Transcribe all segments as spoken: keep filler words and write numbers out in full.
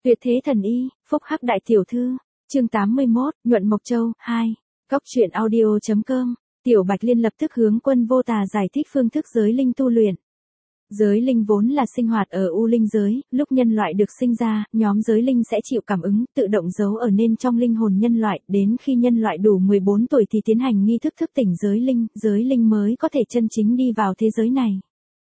Tuyệt thế thần y, phúc hắc đại tiểu thư, chương tám mươi mốt, Nhuận Mộc Châu, hai. Góc truyện audio.com, Tiểu Bạch Liên lập tức hướng Quân Vô Tà giải thích phương thức giới linh tu luyện. Giới linh vốn là sinh hoạt ở u linh giới, lúc nhân loại được sinh ra, nhóm giới linh sẽ chịu cảm ứng, tự động giấu ở nên trong linh hồn nhân loại, đến khi nhân loại đủ mười bốn tuổi thì tiến hành nghi thức thức tỉnh giới linh, giới linh mới có thể chân chính đi vào thế giới này.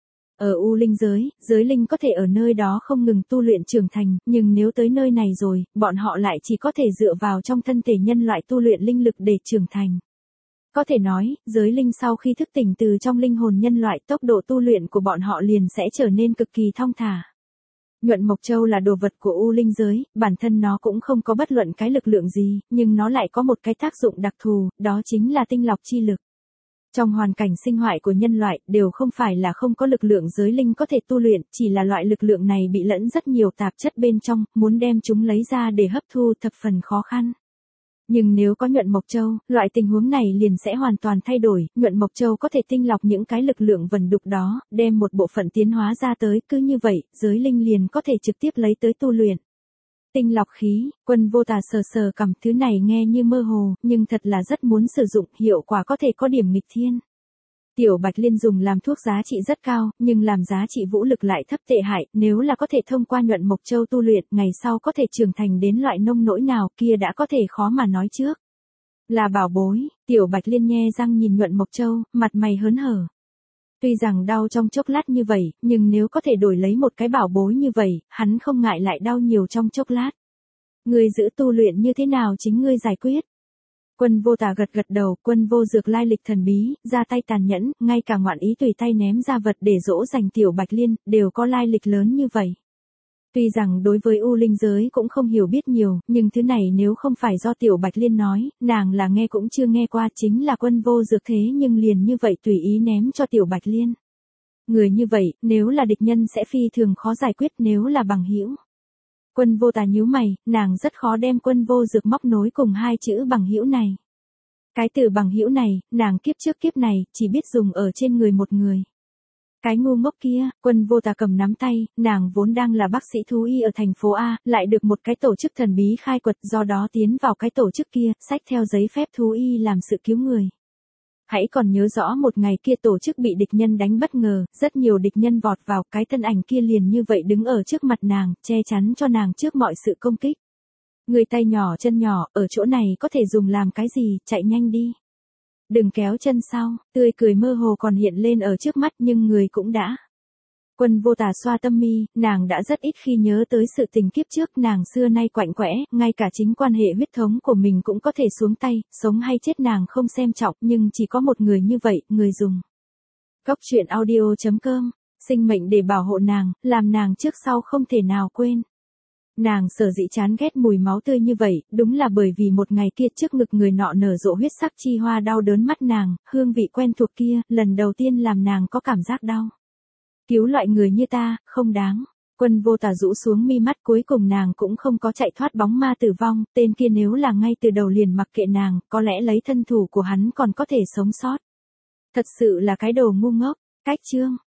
Ở u linh giới, giới linh có thể ở nơi đó không ngừng tu luyện trưởng thành, nhưng nếu tới nơi này rồi, bọn họ lại chỉ có thể dựa vào trong thân thể nhân loại tu luyện linh lực để trưởng thành. Có thể nói, giới linh sau khi thức tỉnh từ trong linh hồn nhân loại, tốc độ tu luyện của bọn họ liền sẽ trở nên cực kỳ thong thả. Nhuận Mộc Châu là đồ vật của u linh giới, bản thân nó cũng không có bất luận cái lực lượng gì, nhưng nó lại có một cái tác dụng đặc thù, đó chính là tinh lọc chi lực. Trong hoàn cảnh sinh hoạt của nhân loại, đều không phải là không có lực lượng giới linh có thể tu luyện, chỉ là loại lực lượng này bị lẫn rất nhiều tạp chất bên trong, muốn đem chúng lấy ra để hấp thu thập phần khó khăn. Nhưng nếu có Nhuận Mộc Châu, loại tình huống này liền sẽ hoàn toàn thay đổi, Nhuận Mộc Châu có thể tinh lọc những cái lực lượng vần đục đó, đem một bộ phận tiến hóa ra tới, cứ như vậy, giới linh liền có thể trực tiếp lấy tới tu luyện. Tinh lọc khí, Quân Vô Tà sờ sờ cằm, thứ này nghe như mơ hồ, nhưng thật là rất muốn sử dụng, hiệu quả có thể có điểm nghịch thiên. Tiểu Bạch Liên dùng làm thuốc giá trị rất cao, nhưng làm giá trị vũ lực lại thấp tệ hại, nếu là có thể thông qua Nhuận Mộc Châu tu luyện, ngày sau có thể trưởng thành đến loại nông nỗi nào kia đã có thể khó mà nói trước. Là bảo bối, Tiểu Bạch Liên nhe răng nhìn Nhuận Mộc Châu, mặt mày hớn hở. Tuy rằng đau trong chốc lát như vậy, nhưng nếu có thể đổi lấy một cái bảo bối như vậy, hắn không ngại lại đau nhiều trong chốc lát. Ngươi giữ tu luyện như thế nào chính ngươi giải quyết. Quân Vô Tà gật gật đầu, Quân Vô Dược lai lịch thần bí, ra tay tàn nhẫn, ngay cả ngoạn ý tùy tay ném ra vật để dỗ dành Tiểu Bạch Liên, đều có lai lịch lớn như vậy. Tuy rằng đối với u linh giới cũng không hiểu biết nhiều, nhưng thứ này nếu không phải do Tiểu Bạch Liên nói, nàng là nghe cũng chưa nghe qua, chính là Quân Vô Dược thế nhưng liền như vậy tùy ý ném cho Tiểu Bạch Liên. Người như vậy, nếu là địch nhân sẽ phi thường khó giải quyết, nếu là bằng hữu. Quân Vô Tà nhíu mày, nàng rất khó đem Quân Vô Dược móc nối cùng hai chữ bằng hữu này. Cái từ bằng hữu này, nàng kiếp trước kiếp này, chỉ biết dùng ở trên người một người. Cái ngu ngốc kia, Quân Vô Tà cầm nắm tay, nàng vốn đang là bác sĩ thú y ở thành phố A, lại được một cái tổ chức thần bí khai quật, do đó tiến vào cái tổ chức kia, xách theo giấy phép thú y làm sự cứu người. Hãy còn nhớ rõ một ngày kia tổ chức bị địch nhân đánh bất ngờ, rất nhiều địch nhân vọt vào, cái thân ảnh kia liền như vậy đứng ở trước mặt nàng, che chắn cho nàng trước mọi sự công kích. Người tay nhỏ chân nhỏ, ở chỗ này có thể dùng làm cái gì, chạy nhanh đi. Đừng kéo chân sau, tươi cười mơ hồ còn hiện lên ở trước mắt nhưng người cũng đã. Quân Vô Tà xoa tâm mi, nàng đã rất ít khi nhớ tới sự tình kiếp trước, nàng xưa nay quạnh quẽ, ngay cả chính quan hệ huyết thống của mình cũng có thể xuống tay, sống hay chết nàng không xem trọng, nhưng chỉ có một người như vậy, người dùng. Góc truyện audio.com, sinh mệnh để bảo hộ nàng, làm nàng trước sau không thể nào quên. Nàng sở dĩ chán ghét mùi máu tươi như vậy, đúng là bởi vì một ngày kia trước ngực người nọ nở rộ huyết sắc chi hoa đau đớn mắt nàng, hương vị quen thuộc kia, lần đầu tiên làm nàng có cảm giác đau. Cứu loại người như ta, không đáng. Quân Vô Tà rũ xuống mi mắt, cuối cùng nàng cũng không có chạy thoát bóng ma tử vong, tên kia nếu là ngay từ đầu liền mặc kệ nàng, có lẽ lấy thân thủ của hắn còn có thể sống sót. Thật sự là cái đồ ngu ngốc. Cách chương.